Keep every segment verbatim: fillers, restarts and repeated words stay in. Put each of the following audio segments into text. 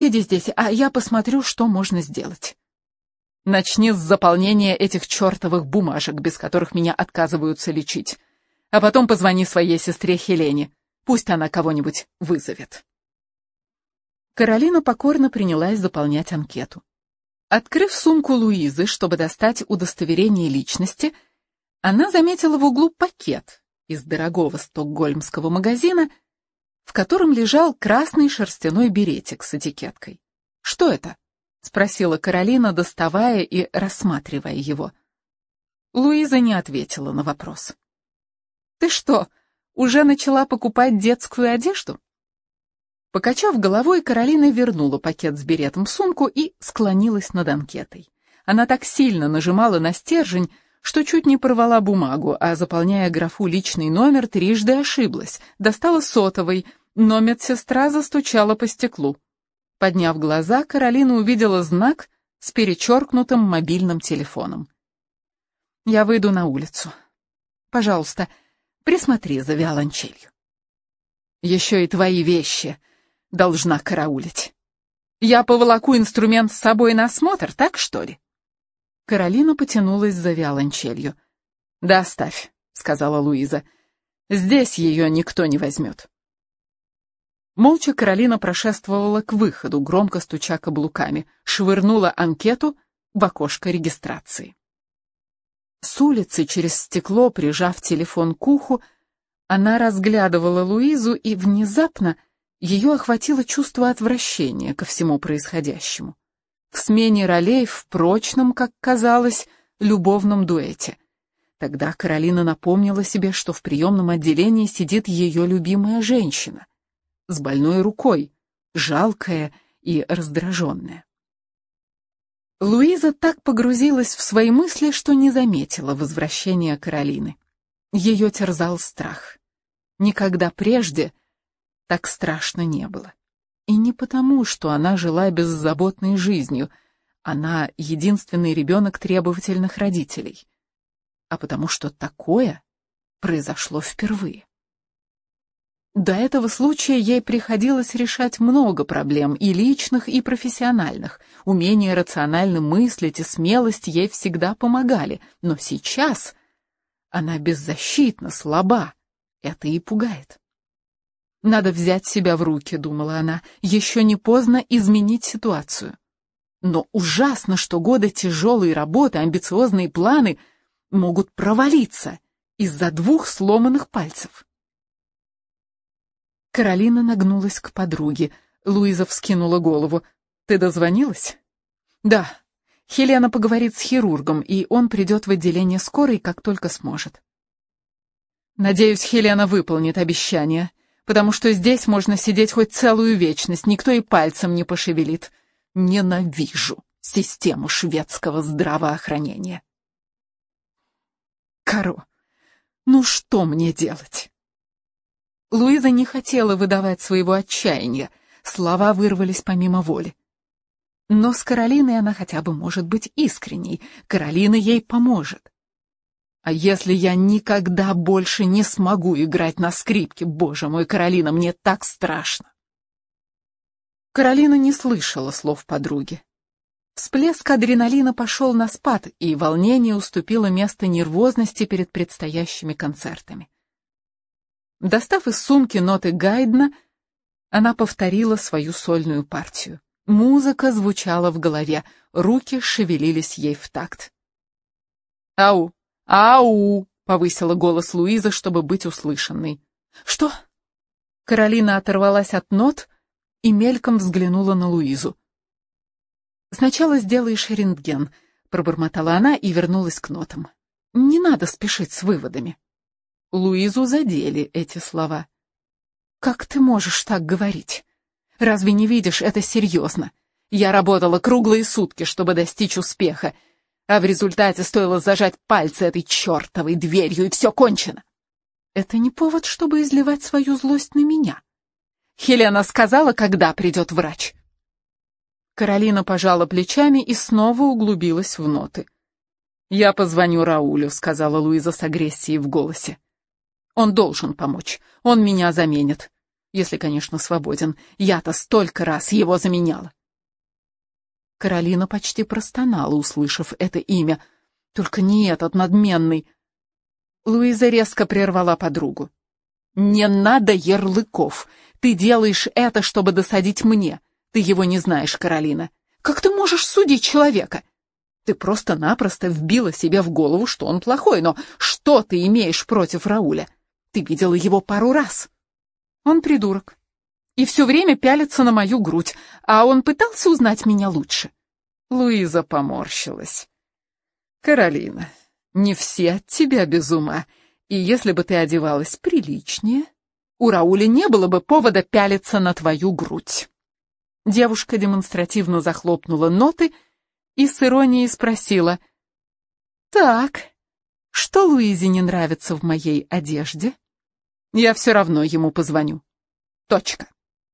Иди здесь, а я посмотрю, что можно сделать. Начни с заполнения этих чертовых бумажек, без которых меня отказываются лечить. А потом позвони своей сестре Хелене. Пусть она кого-нибудь вызовет. Каролина покорно принялась заполнять анкету. Открыв сумку Луизы, чтобы достать удостоверение личности, она заметила в углу пакет из дорогого стокгольмского магазина, в котором лежал красный шерстяной беретик с этикеткой. «Что это?» — спросила Каролина, доставая и рассматривая его. Луиза не ответила на вопрос. «Ты что, уже начала покупать детскую одежду?» Покачав головой, Каролина вернула пакет с беретом в сумку и склонилась над анкетой. Она так сильно нажимала на стержень, что чуть не порвала бумагу, а, заполняя графу «личный номер», трижды ошиблась. Достала сотовый, но медсестра застучала по стеклу. Подняв глаза, Каролина увидела знак с перечеркнутым мобильным телефоном. «Я выйду на улицу. Пожалуйста, присмотри за виолончелью. Еще и твои вещи должна караулить. Я поволоку инструмент с собой на осмотр, так что ли?» Каролина потянулась за виолончелью. «Да оставь», — сказала Луиза. «Здесь ее никто не возьмет». Молча Каролина прошествовала к выходу, громко стуча каблуками, швырнула анкету в окошко регистрации. С улицы через стекло, прижав телефон к уху, она разглядывала Луизу, и внезапно ее охватило чувство отвращения ко всему происходящему. В смене ролей в прочном, как казалось, любовном дуэте. Тогда Каролина напомнила себе, что в приемном отделении сидит ее любимая женщина, с больной рукой, жалкая и раздраженная. Луиза так погрузилась в свои мысли, что не заметила возвращения Каролины. Ее терзал страх. Никогда прежде так страшно не было. И не потому, что она жила беззаботной жизнью, она единственный ребенок требовательных родителей, а потому что такое произошло впервые. До этого случая ей приходилось решать много проблем, и личных, и профессиональных. Умение рационально мыслить и смелость ей всегда помогали, но сейчас она беззащитна, слаба. Это и пугает. «Надо взять себя в руки», — думала она, — «еще не поздно изменить ситуацию». Но ужасно, что годы тяжелой работы, амбициозные планы могут провалиться из-за двух сломанных пальцев. Каролина нагнулась к подруге. Луиза вскинула голову. «Ты дозвонилась?» «Да. Хелена поговорит с хирургом, и он придет в отделение скорой, как только сможет». «Надеюсь, Хелена выполнит обещание, потому что здесь можно сидеть хоть целую вечность, никто и пальцем не пошевелит. Ненавижу систему шведского здравоохранения». «Каро, ну что мне делать?» Луиза не хотела выдавать своего отчаяния, слова вырвались помимо воли. Но с Каролиной она хотя бы может быть искренней, Каролина ей поможет. «А если я никогда больше не смогу играть на скрипке? Боже мой, Каролина, мне так страшно!» Каролина не слышала слов подруги. Всплеск адреналина пошел на спад, и волнение уступило место нервозности перед предстоящими концертами. Достав из сумки ноты Гайдна, она повторила свою сольную партию. Музыка звучала в голове, руки шевелились ей в такт. «Ау! Ау!» — повысила голос Луиза, чтобы быть услышанной. «Что?» Каролина оторвалась от нот и мельком взглянула на Луизу. «Сначала сделаешь рентген», — пробормотала она и вернулась к нотам. «Не надо спешить с выводами». Луизу задели эти слова. «Как ты можешь так говорить? Разве не видишь, это серьезно? Я работала круглые сутки, чтобы достичь успеха, а в результате стоило зажать пальцы этой чертовой дверью, и все кончено. Это не повод, чтобы изливать свою злость на меня. Хелена сказала, когда придет врач». Каролина пожала плечами и снова углубилась в ноты. «Я позвоню Раулю», — сказала Луиза с агрессией в голосе. «Он должен помочь. Он меня заменит. Если, конечно, свободен. Я-то столько раз его заменяла. Каролина почти простонала, услышав это имя. Только не этот надменный. Луиза резко прервала подругу. «Не надо ярлыков. Ты делаешь это, чтобы досадить мне. Ты его не знаешь, Каролина. Как ты можешь судить человека? Ты просто-напросто вбила себе в голову, что он плохой, но что ты имеешь против Рауля? Ты видела его пару раз. Он придурок. И все время пялится на мою грудь, а он пытался узнать меня лучше». Луиза поморщилась. «Каролина, не все от тебя без ума. И если бы ты одевалась приличнее, у Рауля не было бы повода пялиться на твою грудь». Девушка демонстративно захлопнула ноты и с иронией спросила: «Так, что Луизе не нравится в моей одежде? Я все равно ему позвоню. Точка».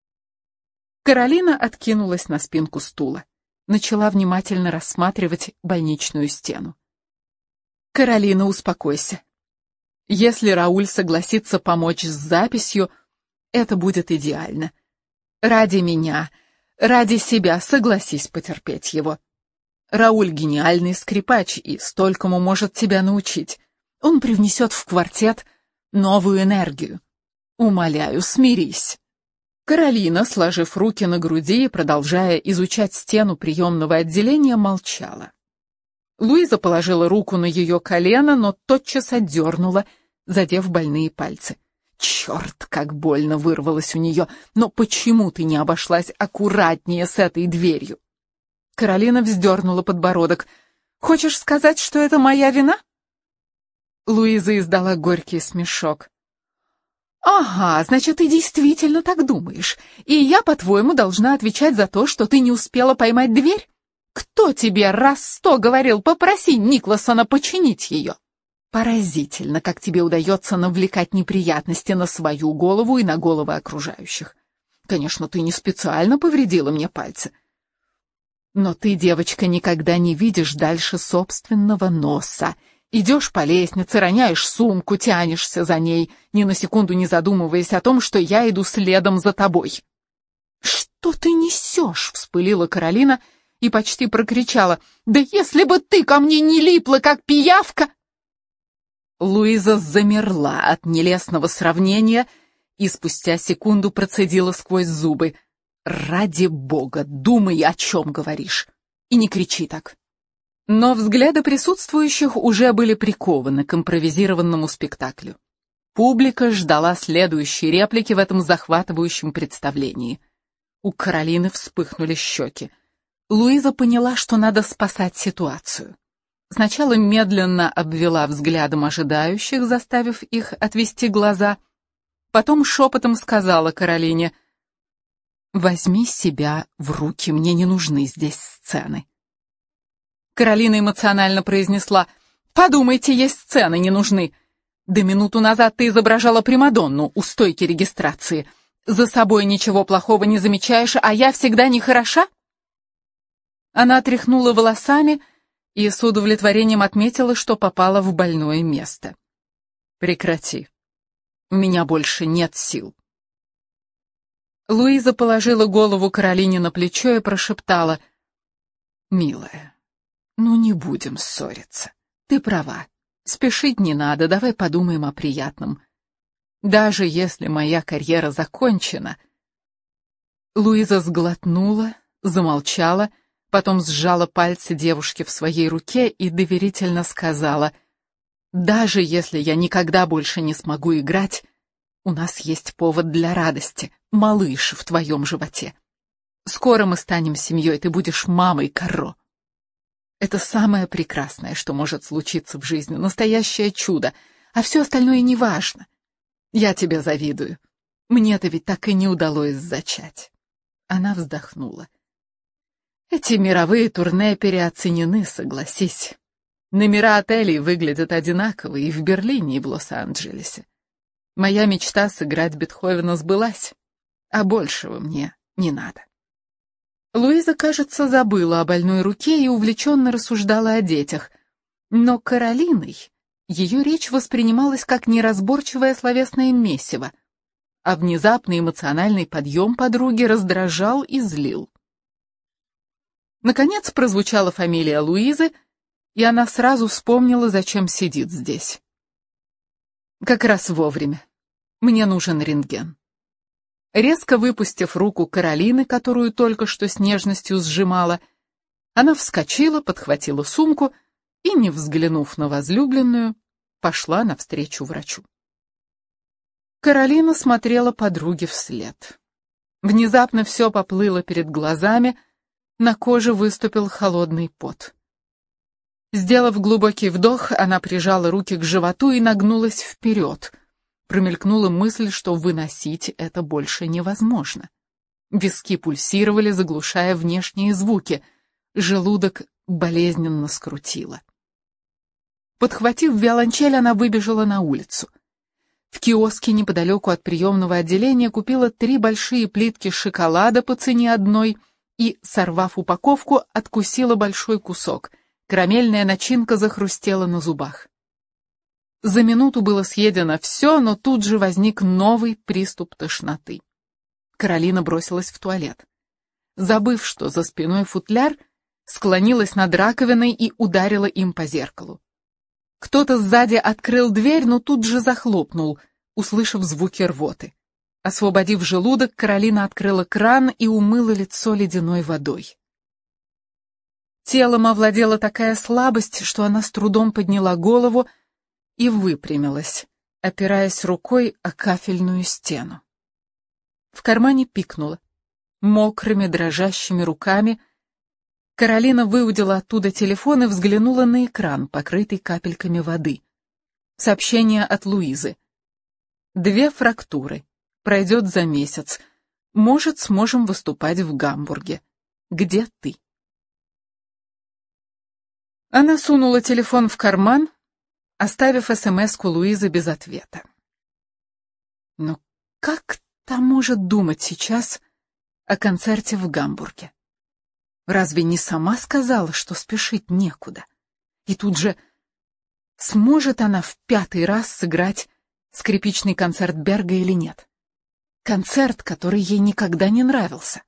Каролина откинулась на спинку стула, начала внимательно рассматривать больничную стену. «Каролина, успокойся. Если Рауль согласится помочь с записью, это будет идеально. Ради меня, ради себя согласись потерпеть его. Рауль гениальный скрипач и столькому может тебя научить. Он привнесет в квартет новую энергию. Умоляю, смирись». Каролина, сложив руки на груди и продолжая изучать стену приемного отделения, молчала. Луиза положила руку на ее колено, но тотчас отдернула, задев больные пальцы. «Черт, как больно!» вырвалось у нее. «Но почему ты не обошлась аккуратнее с этой дверью?» Каролина вздернула подбородок. «Хочешь сказать, что это моя вина?» Луиза издала горький смешок. «Ага, значит, ты действительно так думаешь. И я, по-твоему, должна отвечать за то, что ты не успела поймать дверь? Кто тебе раз сто говорил, попроси Никласона починить ее? Поразительно, как тебе удается навлекать неприятности на свою голову и на головы окружающих. Конечно, ты не специально повредила мне пальцы. Но ты, девочка, никогда не видишь дальше собственного носа. Идешь по лестнице, роняешь сумку, тянешься за ней, ни на секунду не задумываясь о том, что я иду следом за тобой». «Что ты несешь?» — вспылила Каролина и почти прокричала. «Да если бы ты ко мне не липла, как пиявка!» Луиза замерла от нелестного сравнения и спустя секунду процедила сквозь зубы: «Ради бога, думай, о чем говоришь, и не кричи так». Но взгляды присутствующих уже были прикованы к импровизированному спектаклю. Публика ждала следующей реплики в этом захватывающем представлении. У Каролины вспыхнули щеки. Луиза поняла, что надо спасать ситуацию. Сначала медленно обвела взглядом ожидающих, заставив их отвести глаза. Потом шепотом сказала Каролине: «Возьми себя в руки, мне не нужны здесь сцены». Каролина эмоционально произнесла: «Подумайте, есть сцены, не нужны. Да минуту назад ты изображала Примадонну у стойки регистрации. За собой ничего плохого не замечаешь, а я всегда не хороша?» Она тряхнула волосами и с удовлетворением отметила, что попала в больное место. «Прекрати. У меня больше нет сил». Луиза положила голову Каролине на плечо и прошептала: «Милая, ну не будем ссориться. Ты права. Спешить не надо, давай подумаем о приятном. Даже если моя карьера закончена...» Луиза сглотнула, замолчала, потом сжала пальцы девушки в своей руке и доверительно сказала: «Даже если я никогда больше не смогу играть, у нас есть повод для радости, малыш в твоем животе. Скоро мы станем семьей, ты будешь мамой, Каро. Это самое прекрасное, что может случиться в жизни, настоящее чудо, а все остальное не важно. Я тебе завидую. Мне-то ведь так и не удалось зачать». Она вздохнула. «Эти мировые турне переоценены, согласись. Номера отелей выглядят одинаково и в Берлине, и в Лос-Анджелесе. Моя мечта сыграть Бетховена сбылась, а большего мне не надо». Луиза, кажется, забыла о больной руке и увлеченно рассуждала о детях. Но Каролиной ее речь воспринималась как неразборчивое словесное месиво. а внезапный эмоциональный подъем подруги раздражал и злил. Наконец прозвучала фамилия Луизы, и она сразу вспомнила, зачем сидит здесь. Как раз вовремя. Мне нужен рентген. Резко выпустив руку Каролины, которую только что с нежностью сжимала, она вскочила, подхватила сумку и, не взглянув на возлюбленную, пошла навстречу врачу. Каролина смотрела подруге вслед. Внезапно все поплыло перед глазами, на коже выступил холодный пот. Сделав глубокий вдох, она прижала руки к животу и нагнулась вперед. Промелькнула мысль, что выносить это больше невозможно. Виски пульсировали, заглушая внешние звуки. Желудок болезненно скрутило. Подхватив виолончель, она выбежала на улицу. В киоске неподалеку от приемного отделения купила три большие плитки шоколада по цене одной и, сорвав упаковку, откусила большой кусок. Карамельная начинка захрустела на зубах. За минуту было съедено все, но тут же возник новый приступ тошноты. Каролина бросилась в туалет. Забыв, что за спиной футляр, склонилась над раковиной и ударила им по зеркалу. Кто-то сзади открыл дверь, но тут же захлопнул, услышав звуки рвоты. Освободив желудок, Каролина открыла кран и умыла лицо ледяной водой. Телом овладела такая слабость, что она с трудом подняла голову и выпрямилась, опираясь рукой о кафельную стену. В кармане пикнуло. Мокрыми, дрожащими руками Каролина выудила оттуда телефон и взглянула на экран, покрытый капельками воды. Сообщение от Луизы. Две фрактуры. Пройдет за месяц. Может, сможем выступать в Гамбурге. Где ты? Она сунула телефон в карман, оставив эс-эм-эску Луизы без ответа. Но как та может думать сейчас о концерте в Гамбурге? Разве не сама сказала, что спешить некуда? И тут же, сможет она в пятый раз сыграть скрипичный концерт Берга или нет? Концерт, который ей никогда не нравился.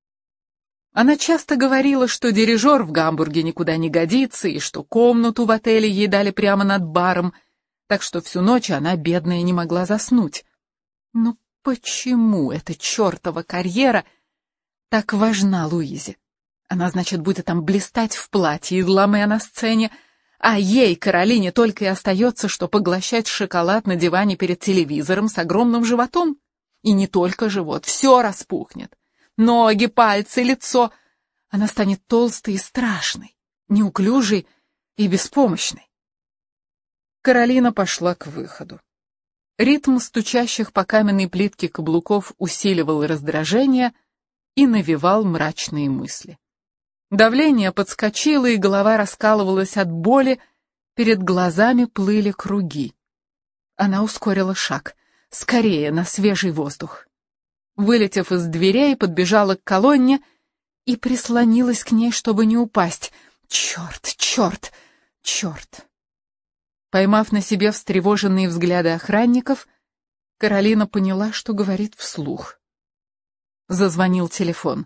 Она часто говорила, что дирижер в Гамбурге никуда не годится, и что комнату в отеле ей дали прямо над баром, так что всю ночь она, бедная, не могла заснуть. Но почему эта чертова карьера так важна Луизе? Она, значит, будет там блистать в платье из ламе на сцене, а ей, Каролине, только и остается, что поглощать шоколад на диване перед телевизором с огромным животом. И не только живот, все распухнет. Ноги, пальцы, лицо. Она станет толстой и страшной, неуклюжей и беспомощной. Каролина пошла к выходу. Ритм стучащих по каменной плитке каблуков усиливал раздражение и навевал мрачные мысли. Давление подскочило, и голова раскалывалась от боли, перед глазами плыли круги. Она ускорила шаг. Скорее, на свежий воздух. Вылетев из дверей, подбежала к колонне и прислонилась к ней, чтобы не упасть. Черт, черт, черт. Поймав на себе встревоженные взгляды охранников, Каролина поняла, что говорит вслух. Зазвонил телефон.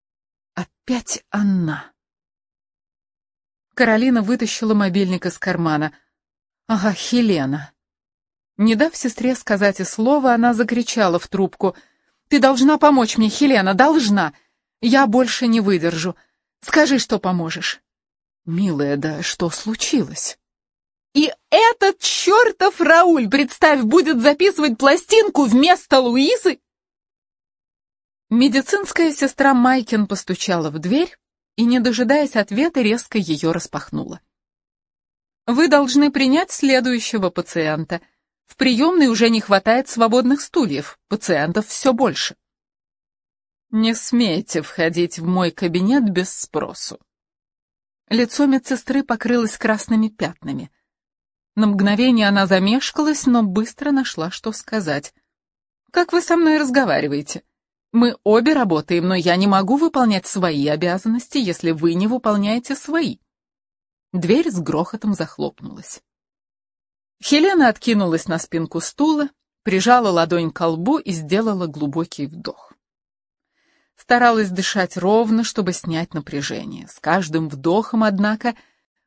Опять она. Каролина вытащила мобильник из кармана. Ага, Хелена. Не дав сестре сказать и слова, она закричала в трубку. «Ты должна помочь мне, Хелена, должна! Я больше не выдержу. Скажи, что поможешь». «Милая, да что случилось?» «И этот чертов Рауль, представь, будет записывать пластинку вместо Луизы?» Медицинская сестра Майкин постучала в дверь и, не дожидаясь ответа, резко ее распахнула. «Вы должны принять следующего пациента. В приемной уже не хватает свободных стульев, пациентов все больше». «Не смейте входить в мой кабинет без спросу». Лицо медсестры покрылось красными пятнами. На мгновение она замешкалась, но быстро нашла, что сказать. «Как вы со мной разговариваете? Мы обе работаем, но я не могу выполнять свои обязанности, если вы не выполняете свои». Дверь с грохотом захлопнулась. Хелена откинулась на спинку стула, прижала ладонь к колбу и сделала глубокий вдох. Старалась дышать ровно, чтобы снять напряжение. С каждым вдохом, однако,